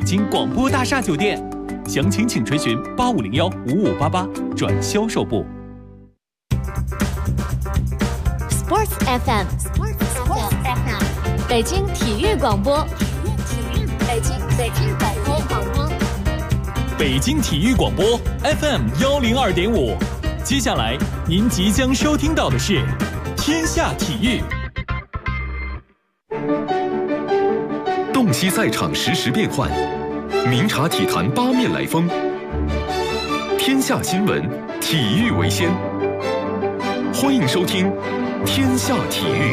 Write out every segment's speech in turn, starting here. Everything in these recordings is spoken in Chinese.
京广播大厦酒店。详情请垂询8501-5588转销售部。 Sports FM， 北京体育广播，北京广播， 北京体育广播 FM102.5。接下来您即将收听到的是天下体育。 洞悉赛场实时变幻，明察体坛八面来风。天下新闻，体育为先。欢迎收听天下体育。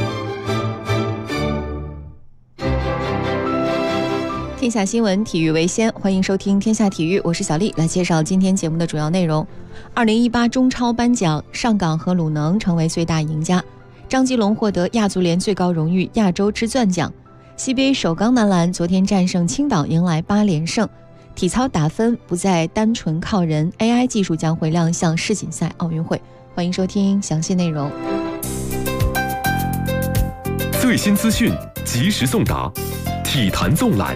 天下新闻，体育为先，欢迎收听天下体育，我是小丽，来介绍今天节目的主要内容。2018中超颁奖，上港和鲁能成为最大赢家，张吉龙获得亚足联最高荣誉亚洲之钻奖。西杯首钢男篮昨天战胜青岛，迎来8连胜。体操打分不再单纯靠人 ，AI 技术将会亮相世锦赛、奥运会。欢迎收听详细内容。 最新资讯及时送达，体坛纵览。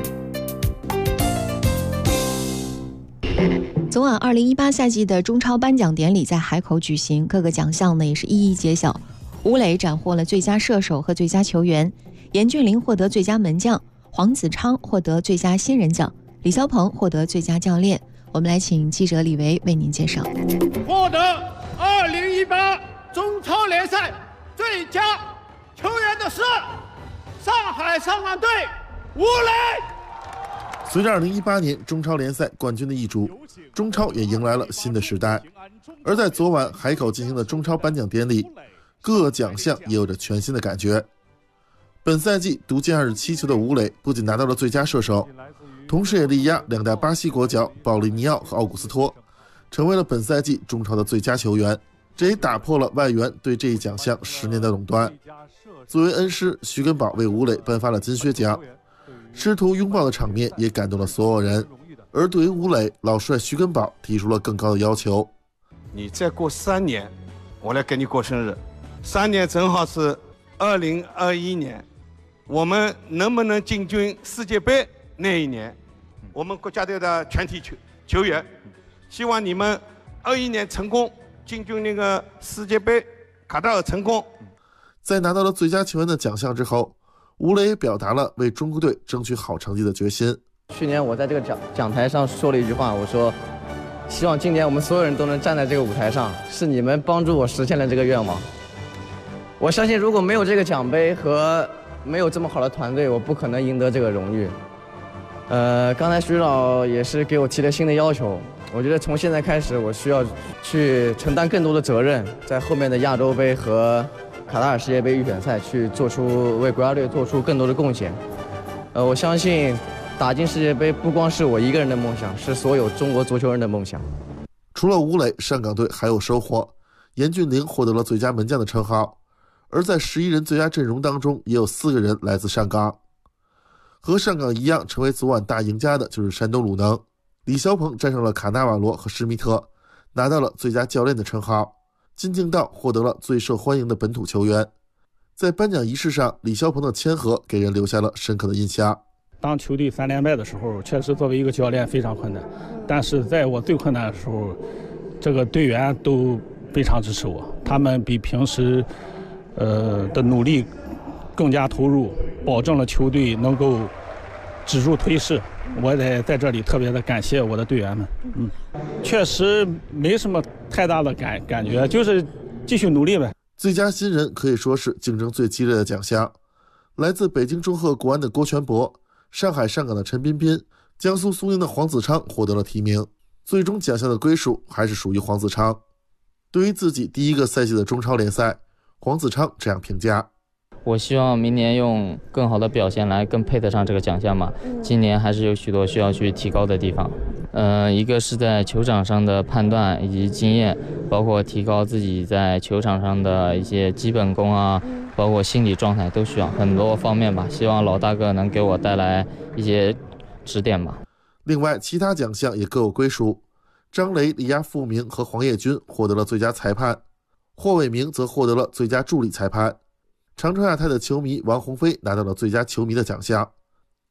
昨晚2018赛季的中超颁奖典礼在海口举行，各个奖项呢也是一一揭晓。吴磊斩获了最佳射手和最佳球员，严俊凌获得最佳门将，黄子昌获得最佳新人奖，李霄鹏获得最佳教练。我们来请记者李维为您介绍。 获得2018中超联赛最佳球员的是上海上港队吴磊。 随着2018年中超联赛冠军的易主，中超也迎来了新的时代。而在昨晚海口进行的中超颁奖典礼，各个奖项也有着全新的感觉。本赛季独进27球的吴磊不仅拿到了最佳射手，同时也力压2代巴西国脚保利尼奥和奥古斯托，成为了本赛季中超的最佳球员。这也打破了外援对这一奖项10年的垄断。作为恩师，徐根宝为吴磊颁发了金靴奖，师徒拥抱的场面也感动了所有人。而对于吴磊，老帅徐根宝提出了更高的要求： 你再过3年，我来给你过生日。3年正好是2021年，我们能不能进军世界杯那一年？我们国家队的全体球员，希望你们21年成功进军那个世界杯卡塔尔成功。 在拿到了最佳球员的奖项之后，吴磊也表达了为中国队争取好成绩的决心。 去年我在这个讲台上说了一句话，我说希望今年我们所有人都能站在这个舞台上，是你们帮助我实现了这个愿望。我相信如果没有这个奖杯和没有这么好的团队，我不可能赢得这个荣誉。刚才徐导也是给我提了新的要求，我觉得从现在开始我需要去承担更多的责任，在后面的亚洲杯和卡塔尔世界杯预选赛去为国家队做出更多的贡献。我相信打进世界杯不光是我一个人的梦想，是所有中国足球人的梦想。 除了吴磊，上港队还有收获，严俊凌获得了最佳门将的称号。而在11人最佳阵容当中，也有4个人来自上港。和上港一样，成为昨晚大赢家的就是山东鲁能。李霄鹏战胜了卡纳瓦罗和施密特，拿到了最佳教练的称号。金敬道获得了最受欢迎的本土球员。在颁奖仪式上，李霄鹏的谦和给人留下了深刻的印象。 当球队3连败的时候，确实作为一个教练非常困难，但是在我最困难的时候，这个队员都非常支持我，他们比平时的努力更加投入，保证了球队能够止住颓势。我得在这里特别的感谢我的队员们。确实没什么太大的感觉，就是继续努力呗。 最佳新人可以说是竞争最激烈的奖项，来自北京中赫国安的郭全博，上海上港的陈彬彬，江苏苏宁的黄子昌获得了提名。最终奖项的归属还是属于黄子昌。对于自己第一个赛季的中超联赛，黄子昌这样评价： 我希望明年用更好的表现来更配得上这个奖项嘛。今年还是有许多需要去提高的地方。一个是在球场上的判断以及经验，包括提高自己在球场上的一些基本功啊，包括心理状态，都需要很多方面吧。希望老大哥能给我带来一些指点吧。 另外，其他奖项也各有归属。张雷力压傅明和黄业军获得了最佳裁判，霍伟明则获得了最佳助理裁判。长春亚泰的球迷王鸿飞拿到了最佳球迷的奖项。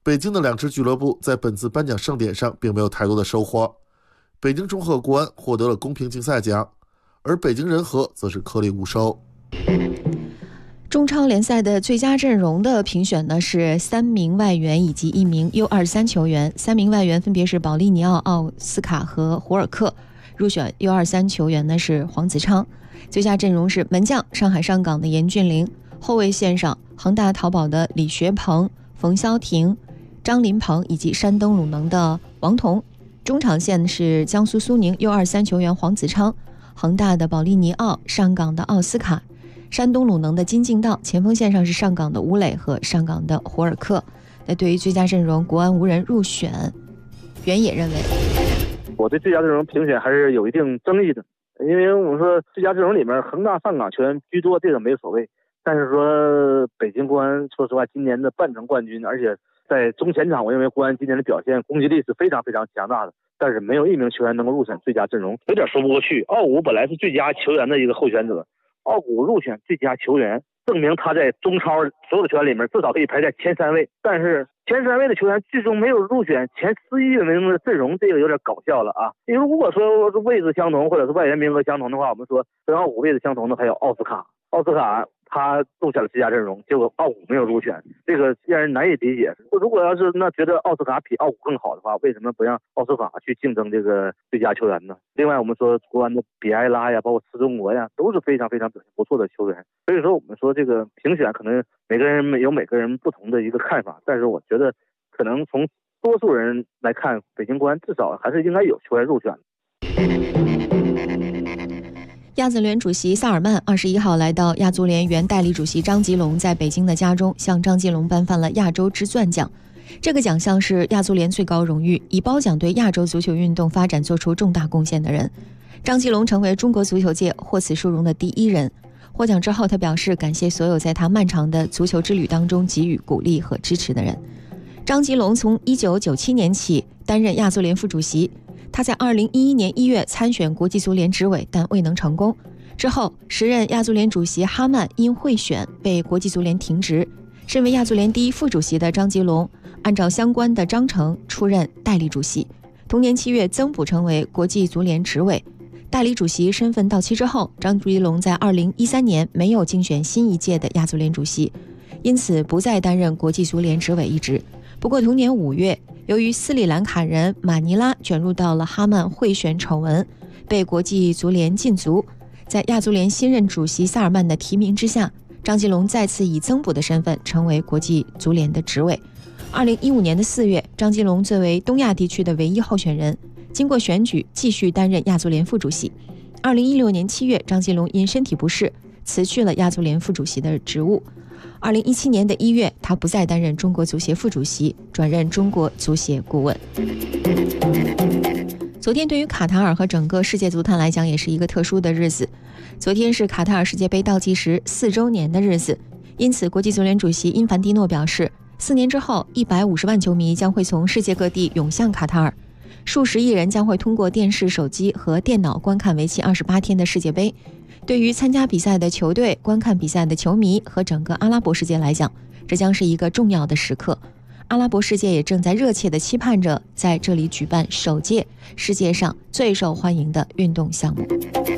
北京的2支俱乐部在本次颁奖盛典上并没有太多的收获，北京中赫国安获得了公平竞赛奖，而北京人和则是颗粒无收。 中超联赛的最佳阵容的评选呢是3名外援以及1名 U23 球员，3名外援分别是保利尼奥、奥斯卡和胡尔克，入选 U23 球员呢是黄子昌。最佳阵容是门将上海上港的严俊凌，后卫线上恒大淘宝的李学鹏、冯潇霆、张林鹏以及山东鲁能的王彤，中场线是江苏苏宁 U23 球员黄子昌，恒大的保利尼奥，上港的奥斯卡，山东鲁能的金敬道，前锋线上是上港的吴磊和上港的胡尔克。那对于最佳阵容，国安无人入选。袁野认为， 我对最佳阵容评选还是有一定争议的，因为我们说最佳阵容里面恒大上港球员居多，这个没有所谓。但是说北京国安，说实话，今年的半程冠军，而且在中前场，我认为国安今年的表现攻击力是非常非常强大的，但是没有1名球员能够入选最佳阵容，有点说不过去。奥古本来是最佳球员的一个候选者，奥古入选最佳球员，证明他在中超所有的球员里面至少可以排在前3位，但是前3位的球员最终没有入选前11名的阵容，这个有点搞笑了啊！因为如果说位置相同或者是外援名额相同的话，我们说跟奥古位置相同的还有奥斯卡他入选了最佳阵容，结果奥古没有入选，这个让人难以理解。如果要是觉得奥斯卡比奥古更好的话，为什么不让奥斯卡去竞争这个最佳球员呢？另外我们说国安的比埃拉呀，包括斯中国呀，都是非常非常表现不错的球员。所以说我们说这个评选可能每个人有每个人不同的一个看法，但是我觉得可能从多数人来看，北京国安至少还是应该有球员入选。 亚足联主席萨尔曼21号来到亚足联原代理主席张吉龙在北京的家中，向张吉龙颁发了亚洲之钻奖。这个奖项是亚足联最高荣誉，以褒奖对亚洲足球运动发展做出重大贡献的人。张吉龙成为中国足球界获此殊荣的第1人。获奖之后，他表示感谢所有在他漫长的足球之旅当中给予鼓励和支持的人。张吉龙从1997年起担任亚足联副主席，他在2011年1月参选国际足联执委，但未能成功。之后，时任亚足联主席哈曼因贿选被国际足联停职。身为亚足联第1副主席的张吉龙，按照相关的章程出任代理主席。同年7月增补成为国际足联执委。代理主席身份到期之后，张吉龙在2013年没有竞选新一届的亚足联主席，因此不再担任国际足联执委一职。不过同年5月，由于斯里兰卡人马尼拉卷入到了哈曼贿选丑闻，被国际足联禁足。在亚足联新任主席萨尔曼的提名之下，张吉龙再次以增补的身份成为国际足联的执委。2015年的4月，张吉龙作为东亚地区的唯一候选人，经过选举继续担任亚足联副主席。2016年7月，张吉龙因身体不适辞去了亚足联副主席的职务。2017年1月，他不再担任中国足协副主席，转任中国足协顾问。昨天对于卡塔尔和整个世界足坛来讲也是一个特殊的日子。昨天是卡塔尔世界杯倒计时4周年的日子，因此国际足联主席因凡蒂诺表示，4年之后150万球迷将会从世界各地涌向卡塔尔，数十亿人将会通过电视、手机和电脑观看为期28天的世界杯。对于参加比赛的球队、观看比赛的球迷和整个阿拉伯世界来讲，这将是一个重要的时刻。阿拉伯世界也正在热切地期盼着在这里举办首届世界上最受欢迎的运动项目。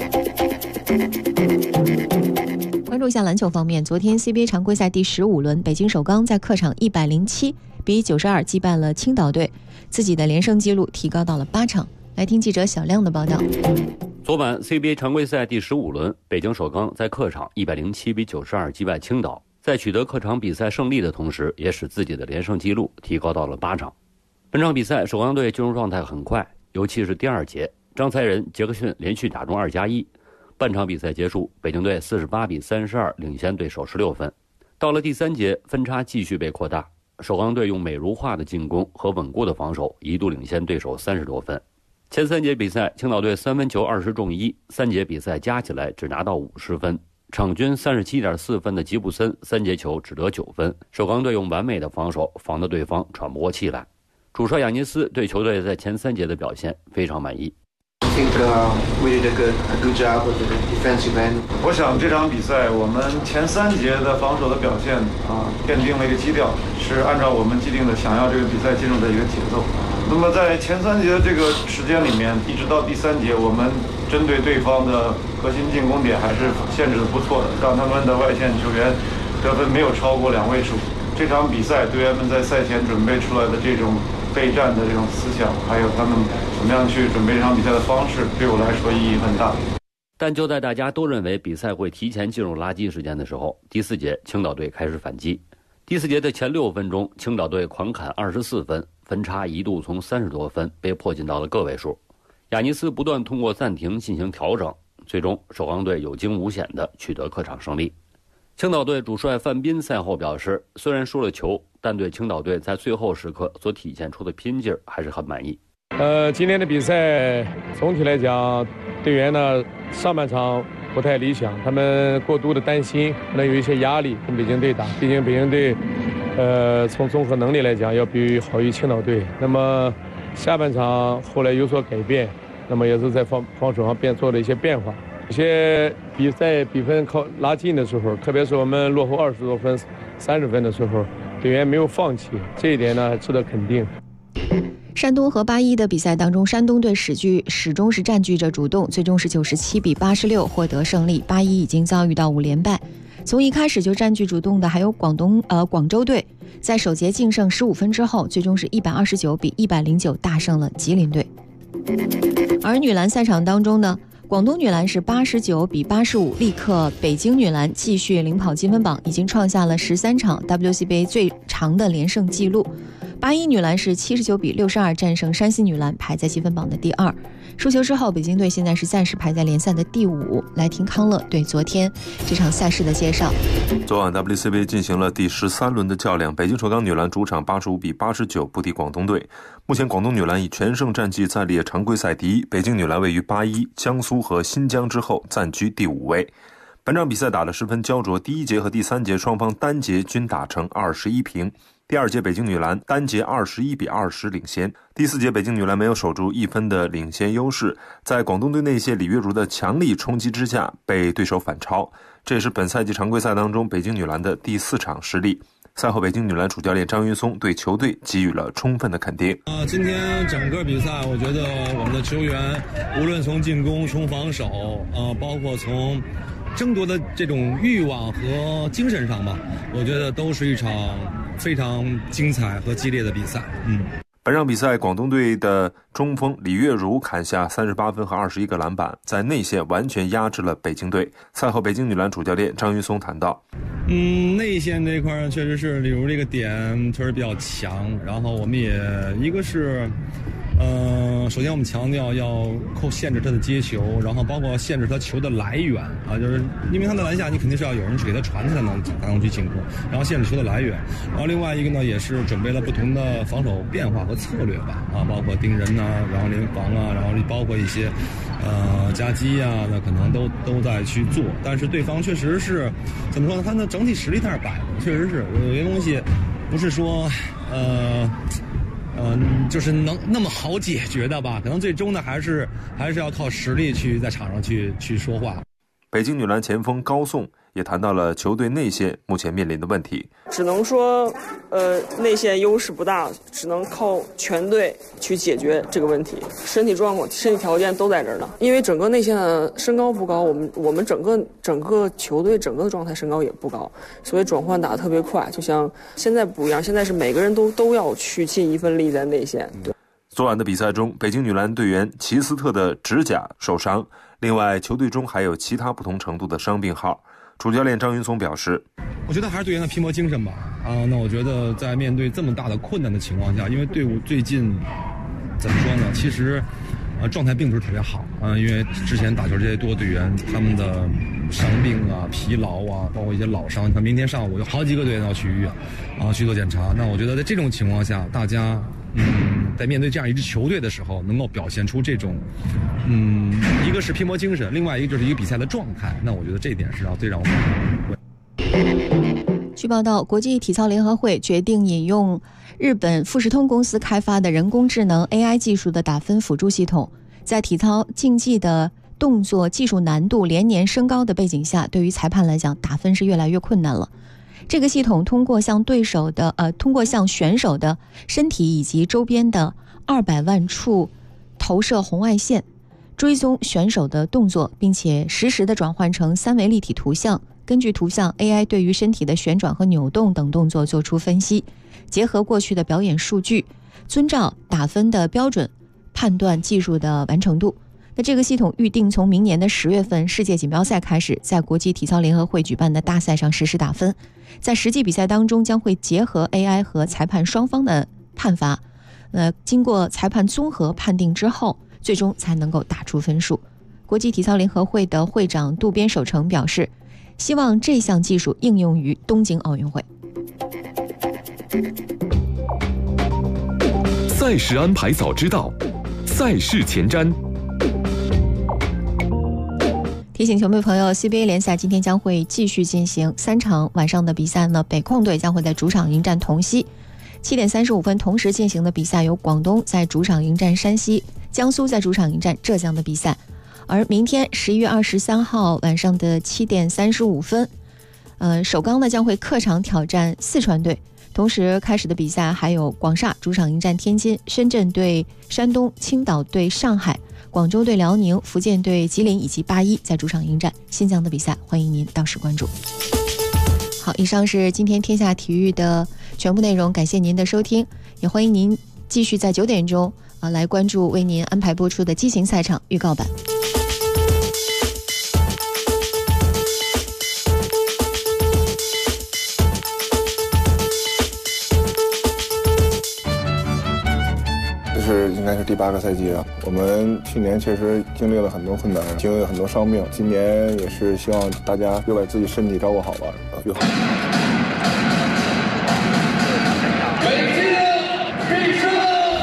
关注一下篮球方面，昨天 CBA 常规赛第15轮，北京首钢在客场107比92击败了青岛队，自己的连胜纪录提高到了8场。来听记者小亮的报道。 昨晚 CBA 常规赛第15轮，北京首钢在客场107比92击败青岛，在取得客场比赛胜利的同时，也使自己的连胜纪录提高到了8场。本场比赛首钢队进入状态很快，尤其是第2节，张才仁、杰克逊连续打中2+1。半场比赛结束，北京队48比32领先对手16分。到了第3节，分差继续被扩大，首钢队用美如画的进攻和稳固的防守，一度领先对手30多分。前3节比赛，青岛队3分球20中1，3节比赛加起来只拿到50分。场均37.4分的吉布森3节球只得9分，首钢队用完美的防守防得对方喘不过气来。主帅亚尼斯对球队在前3节的表现非常满意。 think we did a good job with the defensive end. 我想这场比赛我们前3节的防守的表现奠定了一个基调，是按照我们既定的想要这个比赛进入的一个节奏。那么在前3节的这个时间里面，一直到第3节，我们针对对方的核心进攻点还是限制的不错的，让他们的外线球员得分没有超过2位数。这场比赛队员们在赛前准备出来的这种备战的这种思想，还有他们怎么样去准备这场比赛的方式，对我来说意义很大。 但就在大家都认为比赛会提前进入垃圾时间的时候，第4节青岛队开始反击。第4节的前6分钟，青岛队狂砍24分，分差一度从30多分被迫近到了个位数。亚尼斯不断通过暂停进行调整，最终首钢队有惊无险地取得客场胜利。青岛队主帅范斌赛后表示，虽然输了球，但对青岛队在最后时刻所体现出的拼劲儿还是很满意。 今天的比赛总体来讲，队员呢上半场不太理想，他们过度的担心，可能有一些压力跟北京队打。毕竟北京队，从综合能力来讲要好于青岛队。那么下半场后来有所改变，那么也是在防守上做了一些变化。有些比赛比分靠拉近的时候，特别是我们落后20多分、30分的时候，队员没有放弃，这一点呢值得肯定。 山东和8-1的比赛当中，山东队始终是占据着主动，最终是97比86获得胜利。8-1已经遭遇到5连败，从一开始就占据主动的还有广州队，在首节净胜15分之后，最终是129比109大胜了吉林队。而女篮赛场当中呢，广东女篮是89比85力克北京女篮，继续领跑积分榜，已经创下了13场 WCBA 最长的连胜纪录。8-1女篮是79比62战胜山西女篮，排在积分榜的第2。输球之后，北京队现在是暂时排在联赛的第5。来听康乐对昨天这场赛事的介绍。 昨晚 WCBA 进行了第13轮的较量，北京首钢女篮主场85比89不敌广东队。目前广东女篮以全胜战绩暂列常规赛第1，北京女篮位于8-1，江苏和新疆之后暂居第5位。本场比赛打得十分焦灼，第1节和第3节双方单节均打成21平。第2节北京女篮单节21比20领先，第4节北京女篮没有守住1分的领先优势，在广东队内线李月如的强力冲击之下被对手反超，这也是本赛季常规赛当中北京女篮的第4场失利。赛后北京女篮主教练张云松对球队给予了充分的肯定。 今天整个比赛我觉得我们的球员无论从进攻从防守包括从争夺的这种欲望和精神上吧，我觉得都是一场非常精彩和激烈的比赛。 本场比赛广东队的中锋李月如砍下38分和21个篮板，在内线完全压制了北京队。赛后北京女篮主教练张云松谈到， 内线这块确实是李如这个点确实比较强，然后我们也一个是首先我们强调要限制他的接球，然后包括限制他球的来源就是因为他的篮下你肯定是要有人去给他传，才能去进攻，然后限制球的来源。然后另外一个呢，也是准备了不同的防守变化和策略吧，包括盯人然后联防然后包括一些夹击那可能都在去做。但是对方确实是怎么说呢？他的整体实力在那摆着，确实是有些东西不是说就是能那么好解决的吧？可能最终呢，还是要靠实力去在场上去说话。 北京女篮前锋高颂也谈到了球队内线目前面临的问题。 只能说，内线优势不大，只能靠全队去解决这个问题。身体状况、身体条件都在这儿呢。因为整个内线身高不高，我们整个球队整个的状态身高也不高，所以转换打得特别快。就像现在不一样，现在是每个人都要去尽一份力在内线。对。 昨晚的比赛中，北京女篮队员齐斯特的指甲受伤，另外球队中还有其他不同程度的伤病号。主教练张云松表示， 我觉得还是队员的拼搏精神吧。那我觉得在面对这么大的困难的情况下，因为队伍最近怎么说呢，其实状态并不是特别好因为之前打球这些多队员他们的伤病疲劳包括一些老伤，像明天上午有好几个队员要去医院去做检查。那我觉得在这种情况下，大家在面对这样一支球队的时候，能够表现出这种一个是拼搏精神，另外一个就是一个比赛的状态。那我觉得这一点是最让我据报道，国际体操联合会决定引用日本富士通公司开发的人工智能 AI 技术的打分辅助系统， 在体操竞技的动作技术难度连年升高的背景下，对于裁判来讲，打分是越来越困难了。这个系统通过向选手的身体以及周边的200万处投射红外线，追踪选手的动作，并且实时的转换成3维立体图像。根据图像 AI 对于身体的旋转和扭动等动作做出分析，结合过去的表演数据，遵照打分的标准判断技术的完成度。那这个系统预定从明年的10月份世界锦标赛开始，在国际体操联合会举办的大赛上实施打分，在实际比赛当中将会结合 AI 和裁判双方的判罚，经过裁判综合判定之后，最终才能够打出分数。国际体操联合会的会长渡边守成表示，希望这项技术应用于东京奥运会。 赛事安排早知道，赛事前瞻。 提醒球迷朋友 ，CBA 联赛今天将会继续进行3场晚上的比赛呢。北控队将会在主场迎战同曦，7点35分同时进行的比赛有广东在主场迎战山西，江苏在主场迎战浙江的比赛。而明天11月23号晚上的7点35分，首钢呢将会客场挑战四川队。同时开始的比赛还有广厦主场迎战天津，深圳对山东，青岛对上海，广州对辽宁，福建对吉林，以及81在主场迎战新疆的比赛，欢迎您到时关注。好，以上是今天天下体育的全部内容，感谢您的收听，也欢迎您继续在9点钟来关注为您安排播出的激情赛场预告版。 应该是第8个赛季了。我们去年确实经历了很多困难，经历了很多伤病，今年也是希望大家又把自己身体照顾好吧，越好。 北京必胜！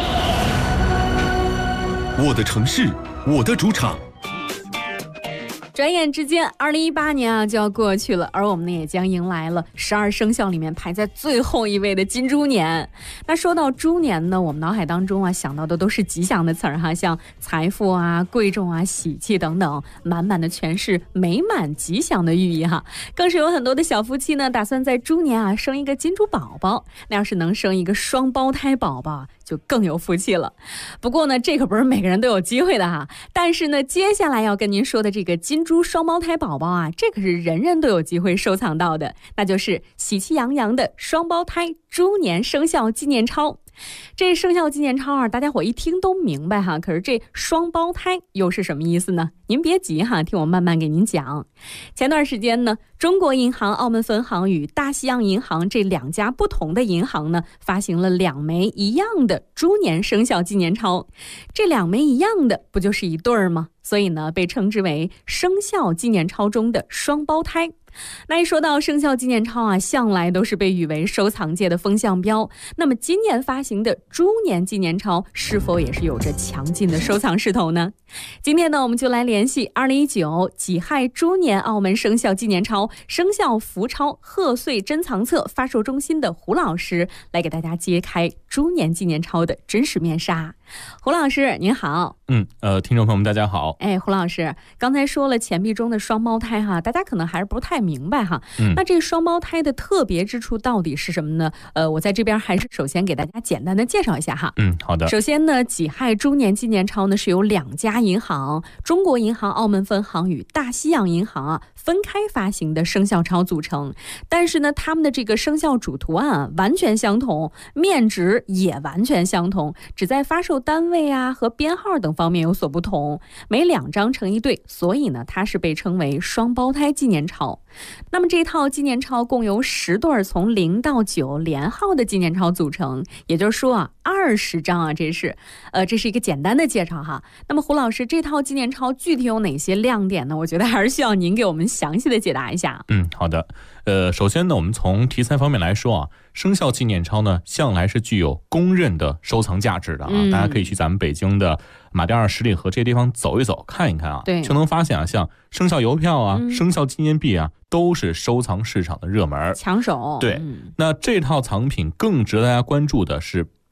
我的城市，我的主场。 转眼之间2018年就要过去了，而我们呢也将迎来了12生肖里面排在最后一位的金猪年。那说到猪年呢，我们脑海当中想到的都是吉祥的词儿像财富贵重喜气等等，满满的全是美满吉祥的寓意更是有很多的小夫妻呢打算在猪年生一个金猪宝宝，那要是能生一个双胞胎宝宝就更有福气了。不过呢，这可不是每个人都有机会的但是呢，接下来要跟您说的这个金猪双胞胎宝宝这可是人人都有机会收藏到的，那就是喜气洋洋的双胞胎猪年生肖纪念钞。这生肖纪念钞大家伙一听都明白可是这双胞胎又是什么意思呢？您别急听我慢慢给您讲。前段时间呢，中国银行澳门分行与大西洋银行这2家不同的银行呢，发行了2枚一样的猪年生肖纪念钞。这2枚一样的不就是一对儿吗？所以呢，被称之为生肖纪念钞中的双胞胎。那一说到生肖纪念钞向来都是被誉为收藏界的风向标。那么今年发行的猪年纪念钞是否也是有着强劲的收藏势头呢？今天呢，我们就来联系2019己亥猪年澳门生肖纪念钞生肖福钞贺岁珍藏册发售中心的胡老师，来给大家揭开猪年纪念钞的真实面纱。胡老师您好。 听众朋友们大家好。 胡老师刚才说了钱币中的双胞胎大家可能还是不太明白那这双胞胎的特别之处到底是什么呢？我在这边还是首先给大家简单的介绍一下好的。 首先呢，己亥猪年纪念钞呢是由2家银行，中国银行澳门分行与大西洋银行分开发行的生肖钞组成，但是呢，他们的这个生肖主图案完全相同，面值也完全相同，只在发售单位和编号等方面有所不同，每2张成一对，所以呢，它是被称为双胞胎纪念钞。那么这套纪念钞共由10对从0到9连号的纪念钞组成，也就是说20张这是一个简单的介绍那么胡老师，这套纪念钞具体有哪些亮点呢？我觉得还是需要您给我们详细的解答一下。 好的。首先呢，我们从题材方面来说生肖纪念钞呢向来是具有公认的收藏价值的大家可以去咱们北京的马甸二十里河这些地方走一走看一看对， 就能发现像生肖邮票生肖纪念币都是收藏市场的热门抢手。 对，那这套藏品更值得大家关注的是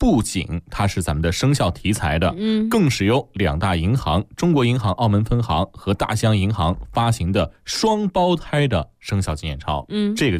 不仅它是咱们的生肖题材的，更是由2大银行中国银行澳门分行和大西洋银行发行的双胞胎的生肖纪念钞。这个